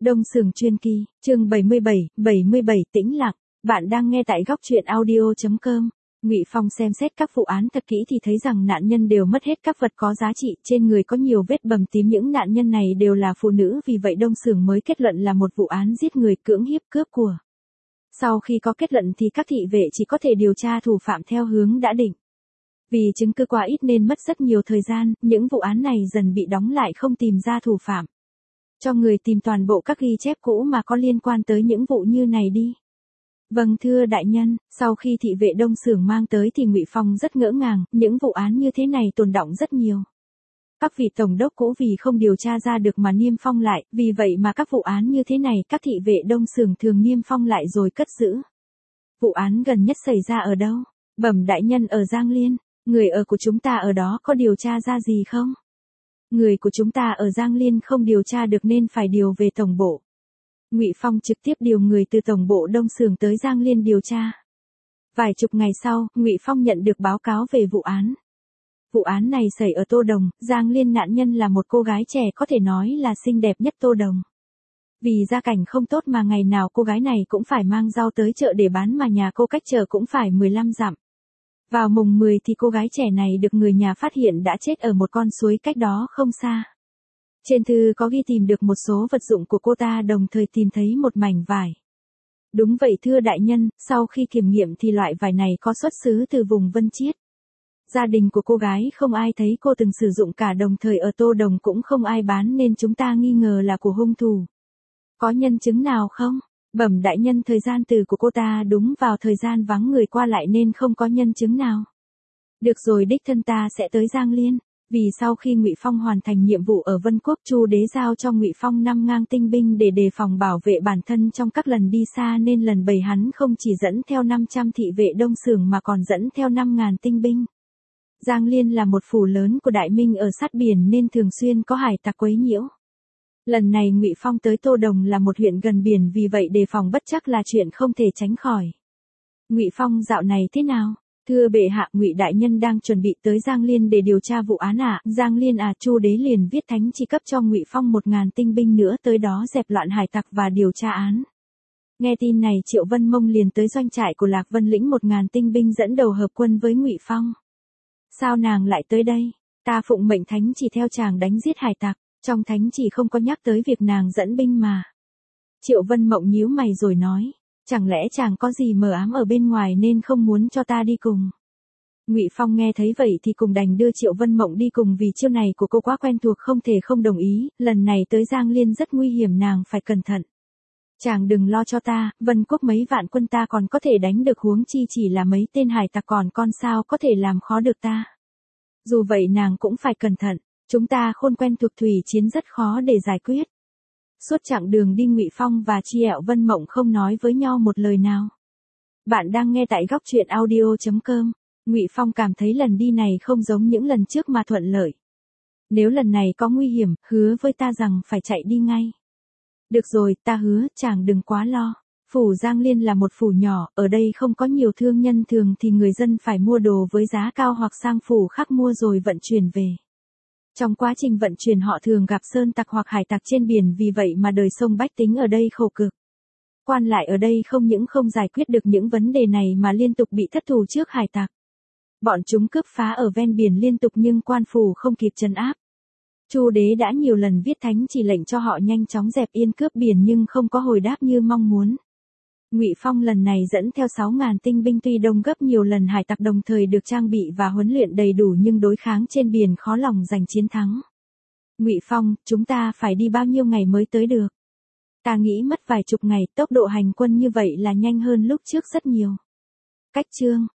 Đông Sưởng Truyền Kỳ, chương 77 tĩnh lặng. Bạn đang nghe tại góc truyện audio.com. Ngụy Phong xem xét các vụ án thật kỹ thì thấy rằng nạn nhân đều mất hết các vật có giá trị, trên người có nhiều vết bầm tím, những nạn nhân này đều là phụ nữ, vì vậy Đông Sưởng mới kết luận là một vụ án giết người, cưỡng hiếp, cướp của. Sau khi có kết luận thì các thị vệ chỉ có thể điều tra thủ phạm theo hướng đã định. Vì chứng cứ quá ít nên mất rất nhiều thời gian, những vụ án này dần bị đóng lại không tìm ra thủ phạm. Cho người tìm toàn bộ các ghi chép cũ mà có liên quan tới những vụ như này đi. Vâng thưa đại nhân, sau khi thị vệ Đông Sưởng mang tới thì Ngụy Phong rất ngỡ ngàng, những vụ án như thế này tồn đọng rất nhiều. Các vị tổng đốc cũ vì không điều tra ra được mà niêm phong lại, vì vậy mà các vụ án như thế này các thị vệ Đông Sưởng thường niêm phong lại rồi cất giữ. Vụ án gần nhất xảy ra ở đâu? Bẩm đại nhân, ở Giang Liên. Người ở của chúng ta ở đó có điều tra ra gì không? Người của chúng ta ở Giang Liên không điều tra được nên phải điều về tổng bộ. Ngụy Phong trực tiếp điều người từ tổng bộ Đông Sưởng tới Giang Liên điều tra. Vài chục ngày sau, Ngụy Phong nhận được báo cáo về vụ án. Vụ án này xảy ở Tô Đồng, Giang Liên, nạn nhân là một cô gái trẻ có thể nói là xinh đẹp nhất Tô Đồng. Vì gia cảnh không tốt mà ngày nào cô gái này cũng phải mang rau tới chợ để bán, mà nhà cô cách chợ cũng phải 15 dặm. Vào mùng 10 thì cô gái trẻ này được người nhà phát hiện đã chết ở một con suối cách đó không xa. Trên thư có ghi tìm được một số vật dụng của cô ta, đồng thời tìm thấy một mảnh vải. Đúng vậy thưa đại nhân, sau khi kiểm nghiệm thì loại vải này có xuất xứ từ vùng Vân Chiết. Gia đình của cô gái không ai thấy cô từng sử dụng cả, đồng thời ở Tô Đồng cũng không ai bán, nên chúng ta nghi ngờ là của hung thủ. Có nhân chứng nào không? Bẩm đại nhân, thời gian từ của cô ta đúng vào thời gian vắng người qua lại nên không có nhân chứng nào. Được rồi, đích thân ta sẽ tới Giang Liên. Vì sau khi Ngụy Phong hoàn thành nhiệm vụ ở Vân Quốc, Chu Đế giao cho Ngụy Phong 5 ngang tinh binh để đề phòng bảo vệ bản thân trong các lần đi xa, nên lần 7 hắn không chỉ dẫn theo 500 thị vệ Đông Sưởng mà còn dẫn theo 5.000 tinh binh. Giang Liên là một phủ lớn của Đại Minh ở sát biển nên thường xuyên có hải tặc quấy nhiễu. Lần này Ngụy Phong tới Tô Đồng là một huyện gần biển, vì vậy đề phòng bất trắc là chuyện không thể tránh khỏi. Ngụy Phong dạo này thế nào? Thưa bệ hạ, Ngụy đại nhân đang chuẩn bị tới Giang Liên để điều tra vụ án ạ. Giang Liên à? Chu Đế liền viết thánh chỉ cấp cho Ngụy Phong 1.000 tinh binh nữa tới đó dẹp loạn hải tặc và điều tra án. Nghe tin này, Triệu Vân Mông liền tới doanh trại của Lạc Vân lĩnh 1.000 tinh binh dẫn đầu hợp quân với Ngụy Phong. Sao nàng lại tới đây? Ta phụng mệnh thánh chỉ theo chàng đánh giết hải tặc. Trong thánh chỉ không có nhắc tới việc nàng dẫn binh mà. Triệu Vân Mộng nhíu mày rồi nói, chẳng lẽ chàng có gì mờ ám ở bên ngoài nên không muốn cho ta đi cùng? Ngụy Phong nghe thấy vậy thì cùng đành đưa Triệu Vân Mộng đi cùng, vì chiêu này của cô quá quen thuộc không thể không đồng ý, lần này tới Giang Liên rất nguy hiểm, nàng phải cẩn thận. Chàng đừng lo cho ta, Vân Quốc mấy vạn quân ta còn có thể đánh được, huống chi chỉ là mấy tên hải tặc còn con sao có thể làm khó được ta. Dù vậy nàng cũng phải cẩn thận. Chúng ta khôn quen thuộc thủy chiến rất khó để giải quyết. Suốt chặng đường đi, Ngụy Phong và Triệu Vân Mộng không nói với nhau một lời nào. Bạn đang nghe tại góc truyện audio.com. Ngụy Phong cảm thấy lần đi này không giống những lần trước mà thuận lợi. Nếu lần này có nguy hiểm, hứa với ta rằng phải chạy đi ngay. Được rồi, ta hứa, chàng đừng quá lo. Phủ Giang Liên là một phủ nhỏ, ở đây không có nhiều thương nhân, thường thì người dân phải mua đồ với giá cao hoặc sang phủ khác mua rồi vận chuyển về. Trong quá trình vận chuyển họ thường gặp sơn tặc hoặc hải tặc trên biển, vì vậy mà đời sống bách tính ở đây khổ cực. Quan lại ở đây không những không giải quyết được những vấn đề này mà liên tục bị thất thủ trước hải tặc. Bọn chúng cướp phá ở ven biển liên tục nhưng quan phủ không kịp trấn áp. Chu Đế đã nhiều lần viết thánh chỉ lệnh cho họ nhanh chóng dẹp yên cướp biển nhưng không có hồi đáp như mong muốn. Ngụy Phong lần này dẫn theo 6.000 tinh binh, tuy đông gấp nhiều lần hải tặc, đồng thời được trang bị và huấn luyện đầy đủ, nhưng đối kháng trên biển khó lòng giành chiến thắng. Ngụy Phong, chúng ta phải đi bao nhiêu ngày mới tới được? Ta nghĩ mất vài chục ngày, tốc độ hành quân như vậy là nhanh hơn lúc trước rất nhiều. Cách chương,